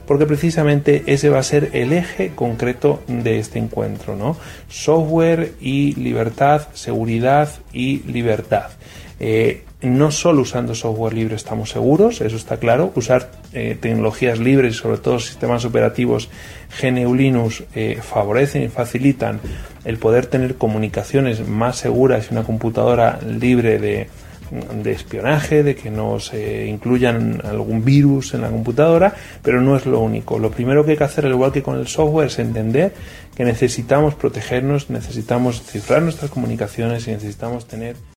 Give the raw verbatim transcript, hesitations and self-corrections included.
porque precisamente ese va a ser el eje concreto de este encuentro, ¿no? Software y libertad, seguridad y libertad. Eh, no solo usando software libre estamos seguros, eso está claro. Usar eh, tecnologías libres y sobre todo sistemas operativos G N U Linux eh, favorecen y facilitan el poder tener comunicaciones más seguras y una computadora libre de, de espionaje, de que no se incluyan algún virus en la computadora, pero no es lo único. Lo primero que hay que hacer, al igual que con el software, es entender que necesitamos protegernos, necesitamos cifrar nuestras comunicaciones y necesitamos tener